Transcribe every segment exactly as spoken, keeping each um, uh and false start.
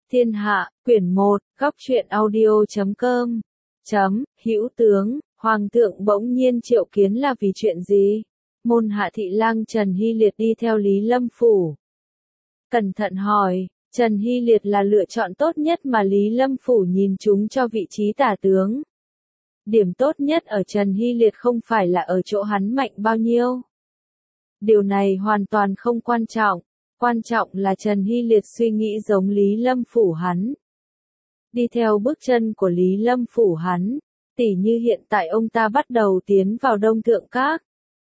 Thiên Hạ, quyển một, góc truyện audio chấm com. Chấm, hữu tướng, Hoàng thượng bỗng nhiên triệu kiến là vì chuyện gì? Môn hạ thị lang Trần Hy Liệt đi theo Lý Lâm Phủ. Cẩn thận hỏi, Trần Hy Liệt là lựa chọn tốt nhất mà Lý Lâm Phủ nhìn chúng cho vị trí tả tướng. Điểm tốt nhất ở Trần Hy Liệt không phải là ở chỗ hắn mạnh bao nhiêu. Điều này hoàn toàn không quan trọng. Quan trọng là Trần Hy Liệt suy nghĩ giống Lý Lâm Phủ hắn. Đi theo bước chân của Lý Lâm Phủ hắn, tỉ như hiện tại ông ta bắt đầu tiến vào Đông Thượng Các.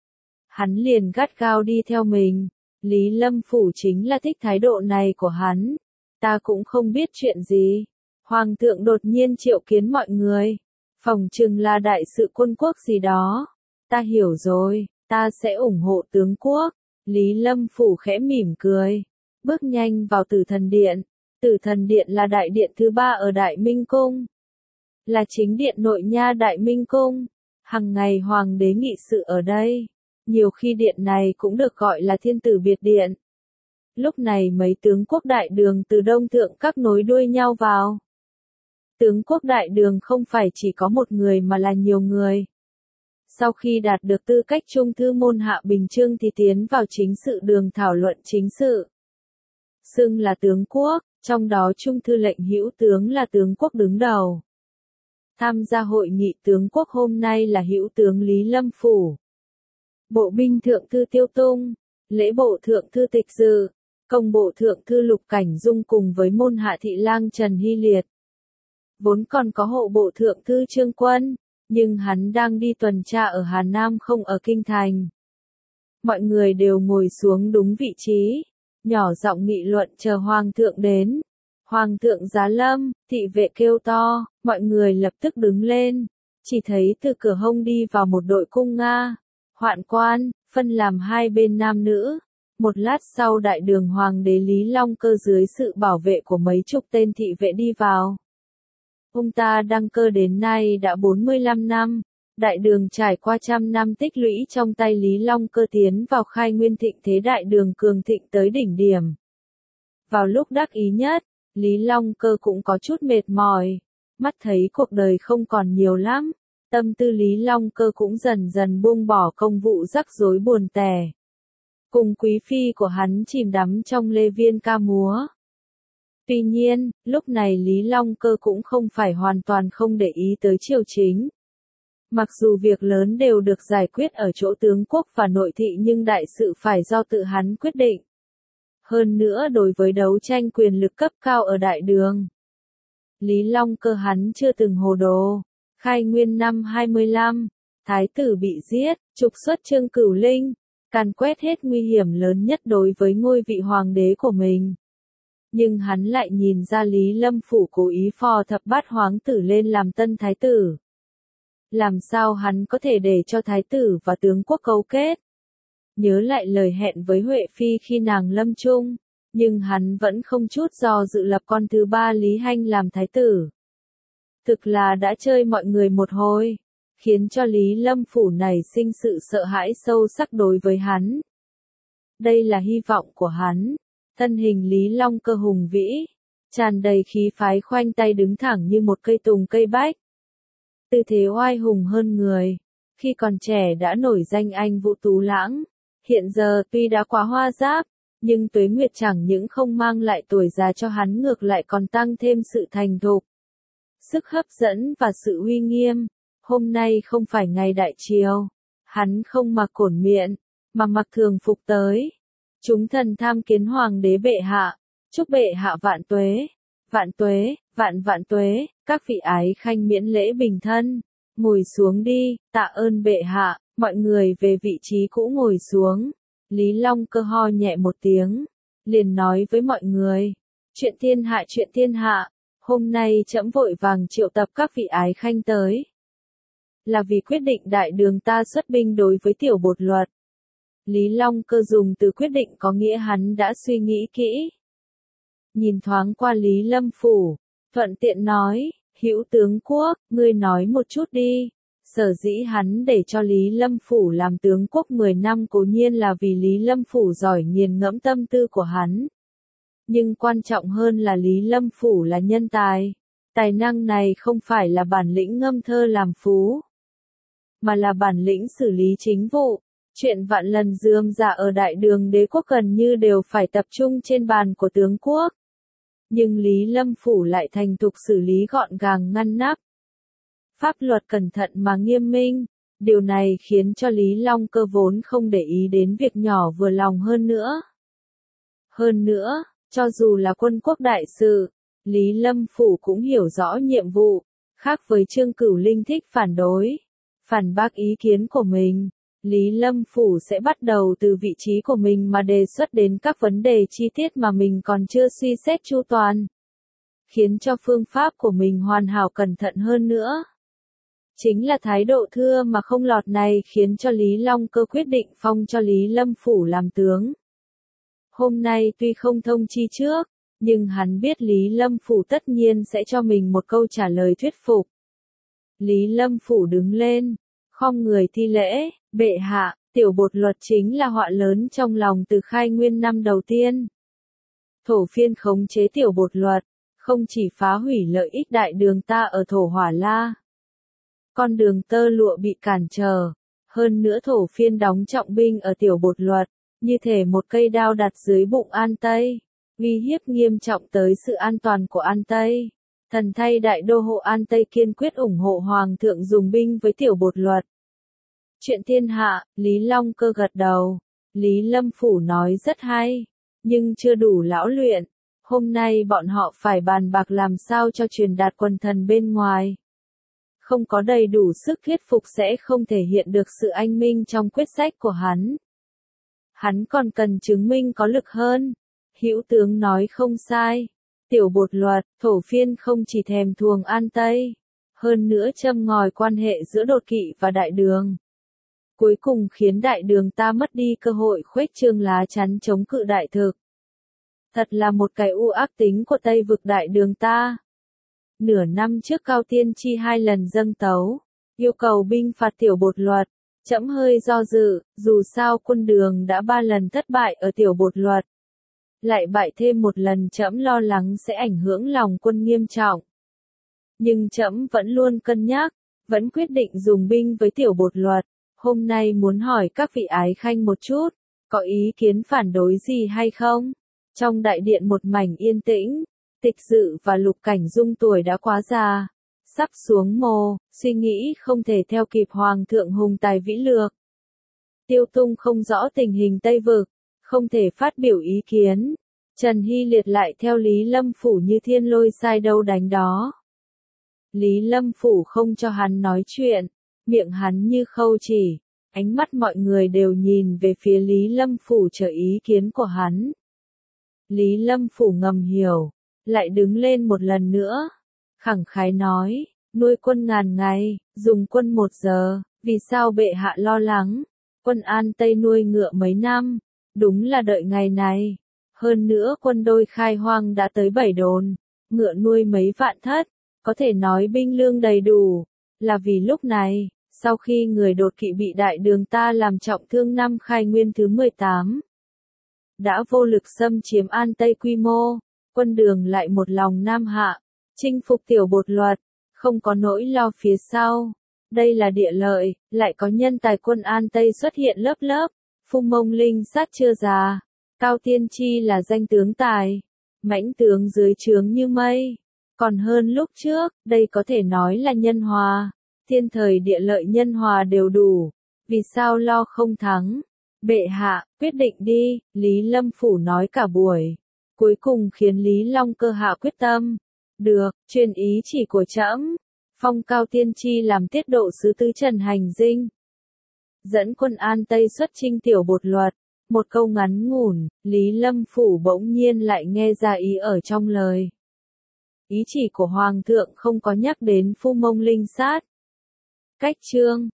Hắn liền gắt gao đi theo mình, Lý Lâm Phủ chính là thích thái độ này của hắn. Ta cũng không biết chuyện gì. Hoàng thượng đột nhiên triệu kiến mọi người. Phỏng chừng là đại sự quân quốc gì đó. Ta hiểu rồi, ta sẽ ủng hộ tướng quốc. Lý Lâm Phủ khẽ mỉm cười, bước nhanh vào Tử Thần Điện. Tử Thần Điện là đại điện thứ ba ở Đại Minh Cung, là chính điện nội nha Đại Minh Cung. Hằng ngày hoàng đế nghị sự ở đây, nhiều khi điện này cũng được gọi là Thiên Tử Biệt Điện. Lúc này mấy tướng quốc đại đường từ Đông Thượng Các nối đuôi nhau vào. Tướng quốc đại đường không phải chỉ có một người mà là nhiều người. Sau khi đạt được tư cách trung thư môn hạ bình chương thì tiến vào chính sự đường thảo luận chính sự. Xưng là tướng quốc, trong đó trung thư lệnh hữu tướng là tướng quốc đứng đầu. Tham gia hội nghị tướng quốc hôm nay là hữu tướng Lý Lâm Phủ. Bộ binh thượng thư Tiêu Tung, lễ bộ thượng thư Tịch Dự, công bộ thượng thư Lục Cảnh Dung cùng với môn hạ thị lang Trần Hy Liệt. Vốn còn có hộ bộ thượng thư Trương Quân, nhưng hắn đang đi tuần tra ở Hà Nam không ở Kinh Thành. Mọi người đều ngồi xuống đúng vị trí, nhỏ giọng nghị luận chờ Hoàng thượng đến. Hoàng thượng giá lâm, thị vệ kêu to, mọi người lập tức đứng lên. Chỉ thấy từ cửa hông đi vào một đội cung Nga, hoạn quan, phân làm hai bên nam nữ. Một lát sau đại đường Hoàng đế Lý Long Cơ dưới sự bảo vệ của mấy chục tên thị vệ đi vào. Ông ta đăng cơ đến nay đã bốn mươi lăm năm, đại đường trải qua trăm năm tích lũy trong tay Lý Long Cơ tiến vào khai nguyên thịnh thế, đại đường cường thịnh tới đỉnh điểm. Vào lúc đắc ý nhất, Lý Long Cơ cũng có chút mệt mỏi, mắt thấy cuộc đời không còn nhiều lắm, tâm tư Lý Long Cơ cũng dần dần buông bỏ công vụ rắc rối buồn tẻ. Cùng quý phi của hắn chìm đắm trong lê viên ca múa. Tuy nhiên, lúc này Lý Long Cơ cũng không phải hoàn toàn không để ý tới triều chính. Mặc dù việc lớn đều được giải quyết ở chỗ tướng quốc và nội thị nhưng đại sự phải do tự hắn quyết định. Hơn nữa đối với đấu tranh quyền lực cấp cao ở đại đường, Lý Long Cơ hắn chưa từng hồ đồ. Khai nguyên năm hai mươi lăm, thái tử bị giết, trục xuất Trương Cửu Linh, càn quét hết nguy hiểm lớn nhất đối với ngôi vị hoàng đế của mình. Nhưng hắn lại nhìn ra Lý Lâm Phủ cố ý phò thập bát hoáng tử lên làm tân thái tử. Làm sao hắn có thể để cho thái tử và tướng quốc cấu kết? Nhớ lại lời hẹn với Huệ Phi khi nàng lâm chung, nhưng hắn vẫn không chút do dự lập con thứ ba Lý Hanh làm thái tử. Thực là đã chơi mọi người một hồi, khiến cho Lý Lâm Phủ này sinh sự sợ hãi sâu sắc đối với hắn. Đây là hy vọng của hắn. Thân hình Lý Long Cơ hùng vĩ, tràn đầy khí phái, khoanh tay đứng thẳng như một cây tùng cây bách. Tư thế oai hùng hơn người, khi còn trẻ đã nổi danh anh Vũ Tú Lãng, hiện giờ tuy đã quá hoa giáp, nhưng tuế nguyệt chẳng những không mang lại tuổi già cho hắn, ngược lại còn tăng thêm sự thành thục, sức hấp dẫn và sự uy nghiêm. Hôm nay không phải ngày đại triều, hắn không mặc cổn miện, mà mặc thường phục tới. Chúng thần tham kiến hoàng đế bệ hạ, chúc bệ hạ vạn tuế, vạn tuế, vạn vạn tuế. Các vị ái khanh miễn lễ bình thân, ngồi xuống đi, tạ ơn bệ hạ. Mọi người về vị trí cũ ngồi xuống. Lý Long Cơ ho nhẹ một tiếng, liền nói với mọi người, chuyện thiên hạ chuyện thiên hạ, hôm nay trẫm vội vàng triệu tập các vị ái khanh tới, là vì quyết định đại đường ta xuất binh đối với tiểu bột luật. Lý Long Cơ dùng từ quyết định có nghĩa hắn đã suy nghĩ kỹ. Nhìn thoáng qua Lý Lâm Phủ, thuận tiện nói, hữu tướng quốc, ngươi nói một chút đi. Sở dĩ hắn để cho Lý Lâm Phủ làm tướng quốc mười năm cố nhiên là vì Lý Lâm Phủ giỏi nghiền ngẫm tâm tư của hắn. Nhưng quan trọng hơn là Lý Lâm Phủ là nhân tài. Tài năng này không phải là bản lĩnh ngâm thơ làm phú, mà là bản lĩnh xử lý chính vụ. Chuyện vạn lần rườm rà ở đại đường đế quốc gần như đều phải tập trung trên bàn của tướng quốc. Nhưng Lý Lâm Phủ lại thành thục xử lý gọn gàng ngăn nắp. Pháp luật cẩn thận mà nghiêm minh. Điều này khiến cho Lý Long Cơ vốn không để ý đến việc nhỏ vừa lòng hơn nữa. Hơn nữa, cho dù là quân quốc đại sự, Lý Lâm Phủ cũng hiểu rõ nhiệm vụ, khác với Trương Cửu Linh thích phản đối, phản bác ý kiến của mình. Lý Lâm Phủ sẽ bắt đầu từ vị trí của mình mà đề xuất đến các vấn đề chi tiết mà mình còn chưa suy xét chu toàn, khiến cho phương pháp của mình hoàn hảo cẩn thận hơn nữa. Chính là thái độ thưa mà không lọt này khiến cho Lý Long Cơ quyết định phong cho Lý Lâm Phủ làm tướng. Hôm nay tuy không thông chi trước, nhưng hắn biết Lý Lâm Phủ tất nhiên sẽ cho mình một câu trả lời thuyết phục. Lý Lâm Phủ đứng lên, khom người thi lễ, bệ hạ, tiểu bột luật chính là họa lớn trong lòng từ khai nguyên năm đầu tiên. Thổ phiên khống chế tiểu bột luật, không chỉ phá hủy lợi ích đại đường ta ở thổ Hỏa La. Con đường tơ lụa bị cản trở, hơn nữa thổ phiên đóng trọng binh ở tiểu bột luật, như thể một cây đao đặt dưới bụng An Tây, uy hiếp nghiêm trọng tới sự an toàn của An Tây. Thần thay đại đô hộ An Tây kiên quyết ủng hộ Hoàng thượng dùng binh với tiểu bột luật. Chuyện thiên hạ, Lý Long Cơ gật đầu. Lý Lâm Phủ nói rất hay, nhưng chưa đủ lão luyện. Hôm nay bọn họ phải bàn bạc làm sao cho truyền đạt quần thần bên ngoài. Không có đầy đủ sức thuyết phục sẽ không thể hiện được sự anh minh trong quyết sách của hắn. Hắn còn cần chứng minh có lực hơn. Hữu tướng nói không sai. Tiểu bột luật, thổ phiên không chỉ thèm thuồng An Tây, hơn nữa châm ngòi quan hệ giữa đột kỵ và đại đường. Cuối cùng khiến đại đường ta mất đi cơ hội khuếch trương lá chắn chống cự đại thực. Thật là một cái u ác tính của Tây vực đại đường ta. Nửa năm trước Cao Tiên Chi hai lần dâng tấu, yêu cầu binh phạt tiểu bột luật, trẫm hơi do dự, dù sao quân đường đã ba lần thất bại ở tiểu bột luật. Lại bại thêm một lần trẫm lo lắng sẽ ảnh hưởng lòng quân nghiêm trọng. Nhưng trẫm vẫn luôn cân nhắc, vẫn quyết định dùng binh với tiểu bột luật. Hôm nay muốn hỏi các vị ái khanh một chút, có ý kiến phản đối gì hay không? Trong đại điện một mảnh yên tĩnh, Tịch Dự và Lục Cảnh Dung tuổi đã quá già, sắp xuống mồ, suy nghĩ không thể theo kịp Hoàng thượng hùng tài vĩ lược. Tiêu Tung không rõ tình hình Tây vực, không thể phát biểu ý kiến. Trần Hy Liệt lại theo Lý Lâm Phủ như thiên lôi sai đâu đánh đó. Lý Lâm Phủ không cho hắn nói chuyện, miệng hắn như khâu chỉ, ánh mắt mọi người đều nhìn về phía Lý Lâm Phủ chờ ý kiến của hắn. Lý Lâm Phủ ngầm hiểu, lại đứng lên một lần nữa, khẳng khái nói, nuôi quân ngàn ngày, dùng quân một giờ, vì sao bệ hạ lo lắng, quân An Tây nuôi ngựa mấy năm, đúng là đợi ngày này. Hơn nữa quân đôi khai hoang đã tới bảy đồn, ngựa nuôi mấy vạn thất, có thể nói binh lương đầy đủ, là vì lúc này, sau khi người đột kỵ bị đại đường ta làm trọng thương năm khai nguyên thứ mười tám, đã vô lực xâm chiếm An Tây quy mô, quân đường lại một lòng nam hạ, chinh phục tiểu bột luật, không có nỗi lo phía sau. Đây là địa lợi, lại có nhân tài quân An Tây xuất hiện lớp lớp, Phu Mông Linh Sát chưa già. Cao Tiên Chi là danh tướng tài, mãnh tướng dưới trướng như mây, còn hơn lúc trước, đây có thể nói là nhân hòa, thiên thời địa lợi nhân hòa đều đủ, vì sao lo không thắng? Bệ hạ, quyết định đi, Lý Lâm Phủ nói cả buổi, cuối cùng khiến Lý Long Cơ hạ quyết tâm, được, truyền ý chỉ của trẫm, phong Cao Tiên Chi làm tiết độ sứ tứ Trần Hành Dinh, dẫn quân An Tây xuất chinh tiểu bột luật. Một câu ngắn ngủn, Lý Lâm Phủ bỗng nhiên lại nghe ra ý ở trong lời. Ý chỉ của Hoàng thượng không có nhắc đến Phu Mông Linh Sát. Cách chương